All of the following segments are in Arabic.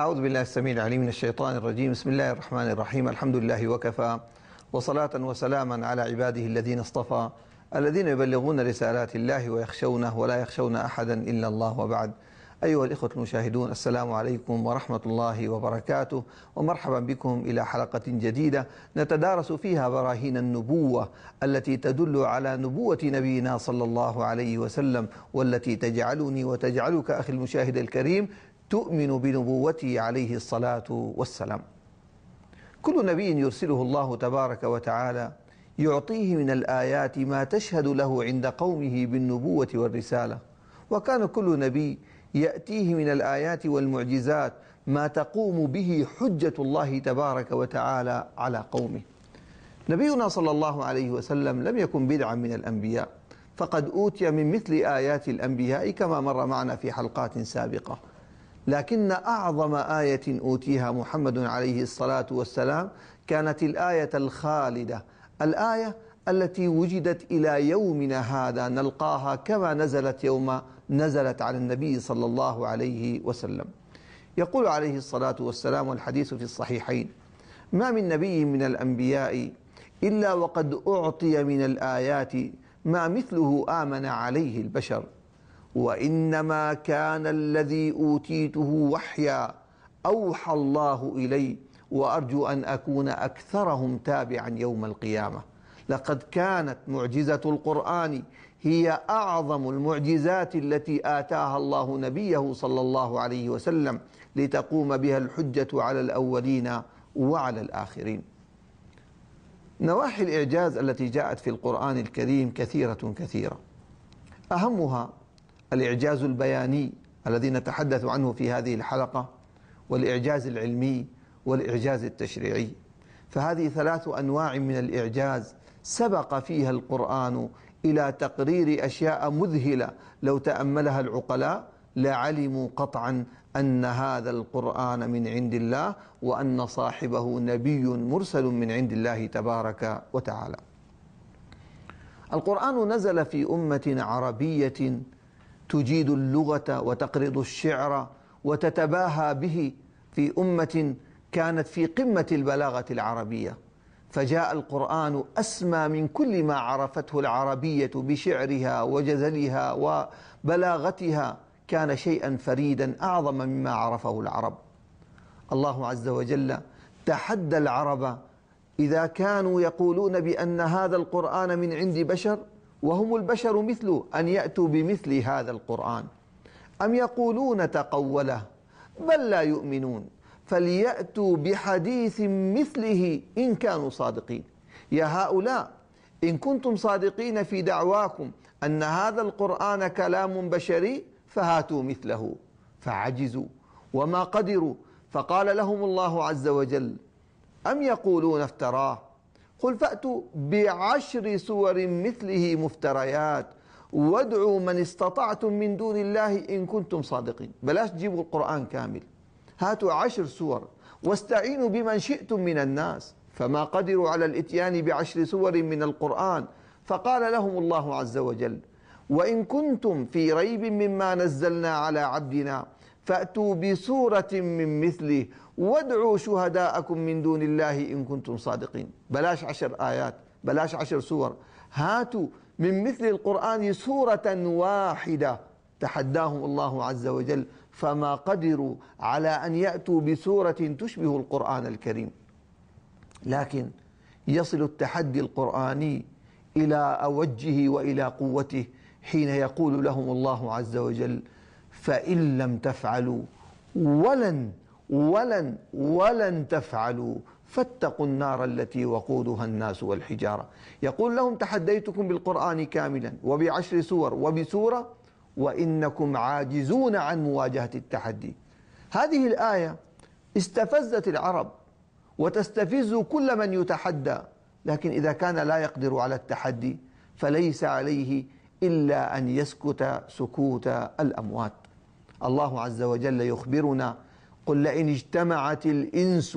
أعوذ بالله السميع العليم من الشيطان الرجيم. بسم الله الرحمن الرحيم. الحمد لله وكفى، وصلاة وسلاما على عباده الذين اصطفى، الذين يبلغون رسالات الله ويخشونه ولا يخشون أحدا إلا الله، وبعد. أيها الإخوة المشاهدون، السلام عليكم ورحمة الله وبركاته، ومرحبا بكم إلى حلقة جديدة نتدارس فيها براهين النبوة التي تدل على نبوة نبينا صلى الله عليه وسلم، والتي تجعلني وتجعلك أخي المشاهد الكريم تؤمن بنبوته عليه الصلاة والسلام. كل نبي يرسله الله تبارك وتعالى يعطيه من الآيات ما تشهد له عند قومه بالنبوة والرسالة، وكان كل نبي يأتيه من الآيات والمعجزات ما تقوم به حجة الله تبارك وتعالى على قومه. نبينا صلى الله عليه وسلم لم يكن بدعا من الأنبياء، فقد أوتي من مثل آيات الأنبياء كما مر معنا في حلقات سابقة، لكن أعظم آية أوتيها محمد عليه الصلاة والسلام كانت الآية الخالدة، الآية التي وجدت إلى يومنا هذا نلقاها كما نزلت يوم نزلت على النبي صلى الله عليه وسلم. يقول عليه الصلاة والسلام، والحديث في الصحيحين: ما من نبي من الأنبياء إلا وقد أعطي من الآيات ما مثله آمن عليه البشر، وإنما كان الذي أوتيته وحيا أوحى الله إلي، وأرجو أن أكون أكثرهم تابعا يوم القيامة. لقد كانت معجزة القرآن هي أعظم المعجزات التي آتاها الله نبيه صلى الله عليه وسلم لتقوم بها الحجة على الأولين وعلى الآخرين. نواحي الإعجاز التي جاءت في القرآن الكريم كثيرة كثيرة، أهمها الإعجاز البياني الذي نتحدث عنه في هذه الحلقة، والإعجاز العلمي، والإعجاز التشريعي. فهذه ثلاث أنواع من الإعجاز سبق فيها القرآن إلى تقرير أشياء مذهلة لو تأملها العقلاء لعلموا قطعا أن هذا القرآن من عند الله، وأن صاحبه نبي مرسل من عند الله تبارك وتعالى. القرآن نزل في أمة عربية تجيد اللغة وتقرض الشعر وتتباهى به، في أمة كانت في قمة البلاغة العربية، فجاء القرآن أسمى من كل ما عرفته العربية بشعرها وجزلها وبلاغتها، كان شيئا فريدا أعظم مما عرفه العرب. الله عز وجل تحدى العرب إذا كانوا يقولون بأن هذا القرآن من عند بشر وهم البشر مثله، أن يأتوا بمثل هذا القرآن، أم يقولون تقوله، بل لا يؤمنون، فليأتوا بحديث مثله إن كانوا صادقين. يا هؤلاء، إن كنتم صادقين في دعواكم أن هذا القرآن كلام بشري فهاتوا مثله، فعجزوا وما قدروا. فقال لهم الله عز وجل: أم يقولون افتراه، قل فأتوا ب10 سور مثله مفتريات وادعوا من استطعتم من دون الله إن كنتم صادقين. بلاش تجيبوا القرآن كامل، هاتوا 10 سور واستعينوا بمن شئتم من الناس، فما قدروا على الاتيان ب10 سور من القرآن. فقال لهم الله عز وجل: وإن كنتم في ريب مما نزلنا على عبدنا فأتوا بسورة من مثله وادعوا شهداءكم من دون الله إن كنتم صادقين. بلاش 10 آيات، بلاش 10 سور، هاتوا من مثل القرآن سورة واحدة. تحداهم الله عز وجل، فما قدروا على أن يأتوا بسورة تشبه القرآن الكريم. لكن يصل التحدي القرآني إلى أوجه وإلى قوته حين يقول لهم الله عز وجل: فإن لم تفعلوا ولن تفعلوا فاتقوا النار التي وقودها الناس والحجارة. يقول لهم: تحديتكم بالقرآن كاملا وب10 سور وبسورة، وإنكم عاجزون عن مواجهة التحدي. هذه الآية استفزت العرب وتستفز كل من يتحدى، لكن إذا كان لا يقدر على التحدي فليس عليه إلا أن يسكت سكوت الأموات. الله عز وجل يخبرنا: قل لئن اجتمعت الإنس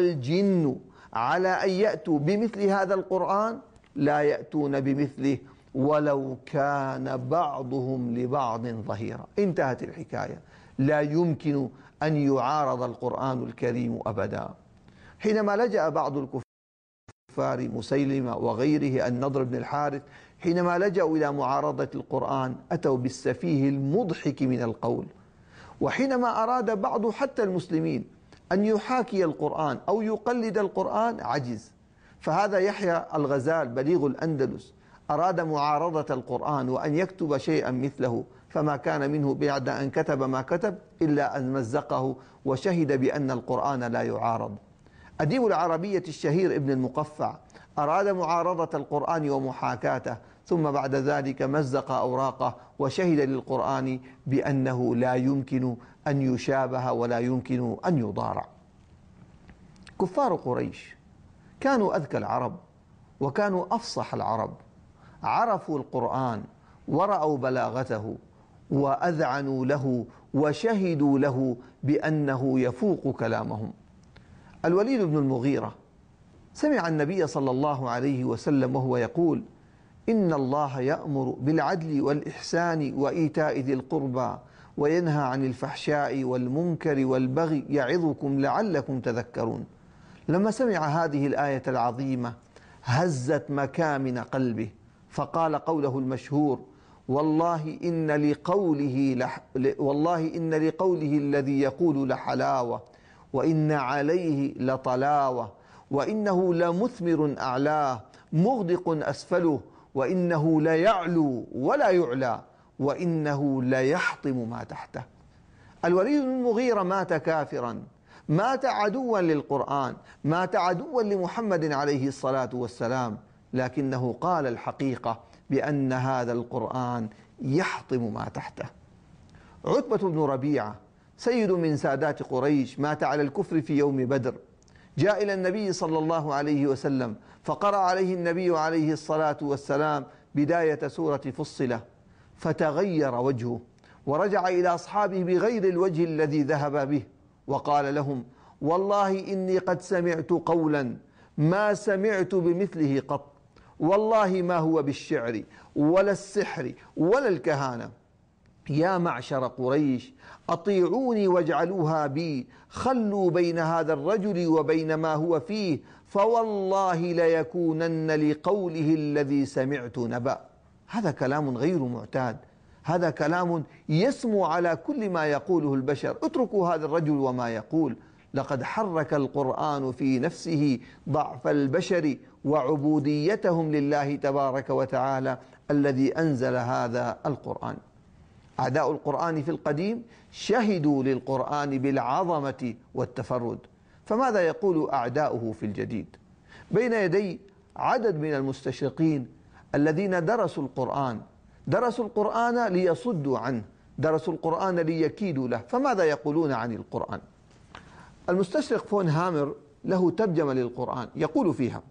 والجن على أن يأتوا بمثل هذا القرآن لا يأتون بمثله ولو كان بعضهم لبعض ظهيرا. انتهت الحكاية. لا يمكن أن يعارض القرآن الكريم أبدا. حينما لجأ بعض الكفار مسيلمة وغيره النضر بن الحارث، حينما لجأوا إلى معارضة القرآن أتوا بالسفيه المضحك من القول. وحينما أراد بعض حتى المسلمين أن يحاكي القرآن أو يقلد القرآن عجز. فهذا يحيى الغزال بليغ الأندلس أراد معارضة القرآن وأن يكتب شيئا مثله، فما كان منه بعد أن كتب ما كتب إلا أن مزقه وشهد بأن القرآن لا يعارض. أديب العربية الشهير ابن المقفع أراد معارضة القرآن ومحاكاته، ثم بعد ذلك مزق أوراقه وشهد للقرآن بأنه لا يمكن أن يشابه ولا يمكن أن يضارع. كفار قريش كانوا أذكى العرب وكانوا أفصح العرب، عرفوا القرآن ورأوا بلاغته وأذعنوا له وشهدوا له بأنه يفوق كلامهم. الوليد بن المغيرة سمع النبي صلى الله عليه وسلم وهو يقول: إن الله يأمر بالعدل والإحسان وإيتاء ذي القربى وينهى عن الفحشاء والمنكر والبغي يعظكم لعلكم تذكرون. لما سمع هذه الآية العظيمة هزت مكامن قلبه، فقال قوله المشهور: والله إن لقوله الذي يقول لحلاوة، وإن عليه لطلاوة، وإنه لمثمر أعلاه مغدق أسفله، وإنه ليعلو ولا يعلى، وإنه ليحطم ما تحته. الوليد بن المغيرة مات كافرا، مات عدوا للقرآن، مات عدوا لمحمد عليه الصلاة والسلام، لكنه قال الحقيقة بأن هذا القرآن يحطم ما تحته. عتبة بن ربيعة سيد من سادات قريش مات على الكفر في يوم بدر، جاء إلى النبي صلى الله عليه وسلم فقرأ عليه النبي عليه الصلاة والسلام بداية سورة فصلة، فتغير وجهه ورجع إلى أصحابه بغير الوجه الذي ذهب به، وقال لهم: والله إني قد سمعت قولا ما سمعت بمثله قط، والله ما هو بالشعر ولا السحر ولا الكهانة. يا معشر قريش أطيعوني واجعلوها بي، خلوا بين هذا الرجل وبين ما هو فيه، فوالله ليكونن لقوله الذي سمعت نبأ. هذا كلام غير معتاد، هذا كلام يسمو على كل ما يقوله البشر. اتركوا هذا الرجل وما يقول، لقد حرك القرآن في نفسه ضعف البشر وعبوديتهم لله تبارك وتعالى الذي أنزل هذا القرآن. أعداء القرآن في القديم شهدوا للقرآن بالعظمة والتفرد، فماذا يقول أعداؤه في الجديد؟ بين يدي عدد من المستشرقين الذين درسوا القرآن ليصدوا عنه، درسوا القرآن ليكيدوا له. فماذا يقولون عن القرآن؟ المستشرق فون هامر له ترجمة للقرآن يقول فيها: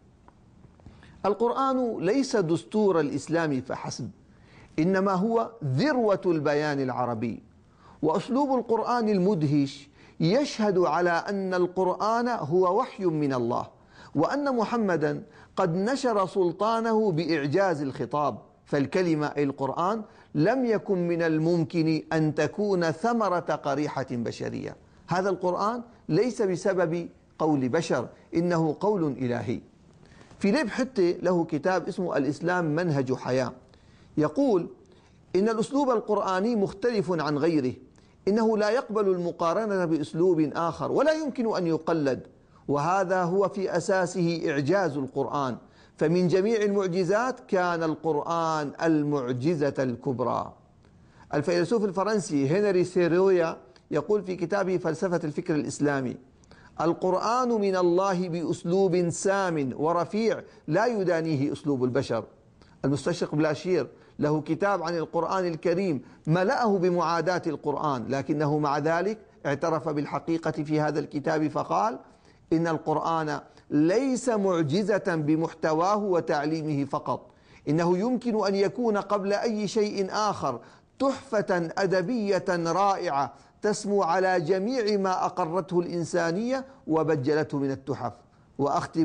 القرآن ليس دستور الإسلام فحسب، إنما هو ذروة البيان العربي، وأسلوب القرآن المدهش يشهد على أن القرآن هو وحي من الله، وأن محمدا قد نشر سلطانه بإعجاز الخطاب، فالكلمة أي القرآن لم يكن من الممكن أن تكون ثمرة قريحة بشرية. هذا القرآن ليس بسبب قول بشر، إنه قول إلهي. فيليب حتى له كتاب اسمه الإسلام منهج حياة، يقول إن الأسلوب القرآني مختلف عن غيره، إنه لا يقبل المقارنة بأسلوب آخر ولا يمكن أن يقلد، وهذا هو في أساسه إعجاز القرآن. فمن جميع المعجزات كان القرآن المعجزة الكبرى. الفيلسوف الفرنسي هنري سيرويا يقول في كتابه فلسفة الفكر الإسلامي: القرآن من الله بأسلوب سام ورفيع لا يدانيه أسلوب البشر. المستشرق بلاشير له كتاب عن القرآن الكريم ملأه بمعاداة القرآن، لكنه مع ذلك اعترف بالحقيقة في هذا الكتاب فقال: إن القرآن ليس معجزة بمحتواه وتعليمه فقط، إنه يمكن أن يكون قبل أي شيء آخر تحفة أدبية رائعة تسمو على جميع ما أقرته الإنسانية وبجلته من التحف. وأختم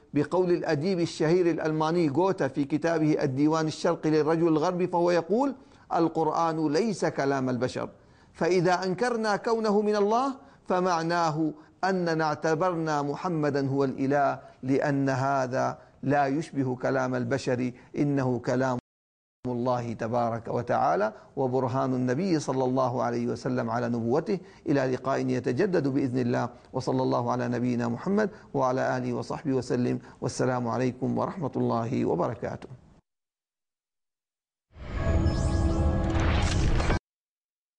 بقول الأديب الشهير الألماني غوتا في كتابه الديوان الشرقي للرجل الغربي، فهو يقول: القرآن ليس كلام البشر، فإذا أنكرنا كونه من الله فمعناه أننا اعتبرنا محمدا هو الإله، لأن هذا لا يشبه كلام البشر، إنه كلام الله تبارك وتعالى وبرهان النبي صلى الله عليه وسلم على نبوته. إلى لقاء يتجدد بإذن الله، وصلى الله على نبينا محمد وعلى آله وصحبه وسلم، والسلام عليكم ورحمة الله وبركاته.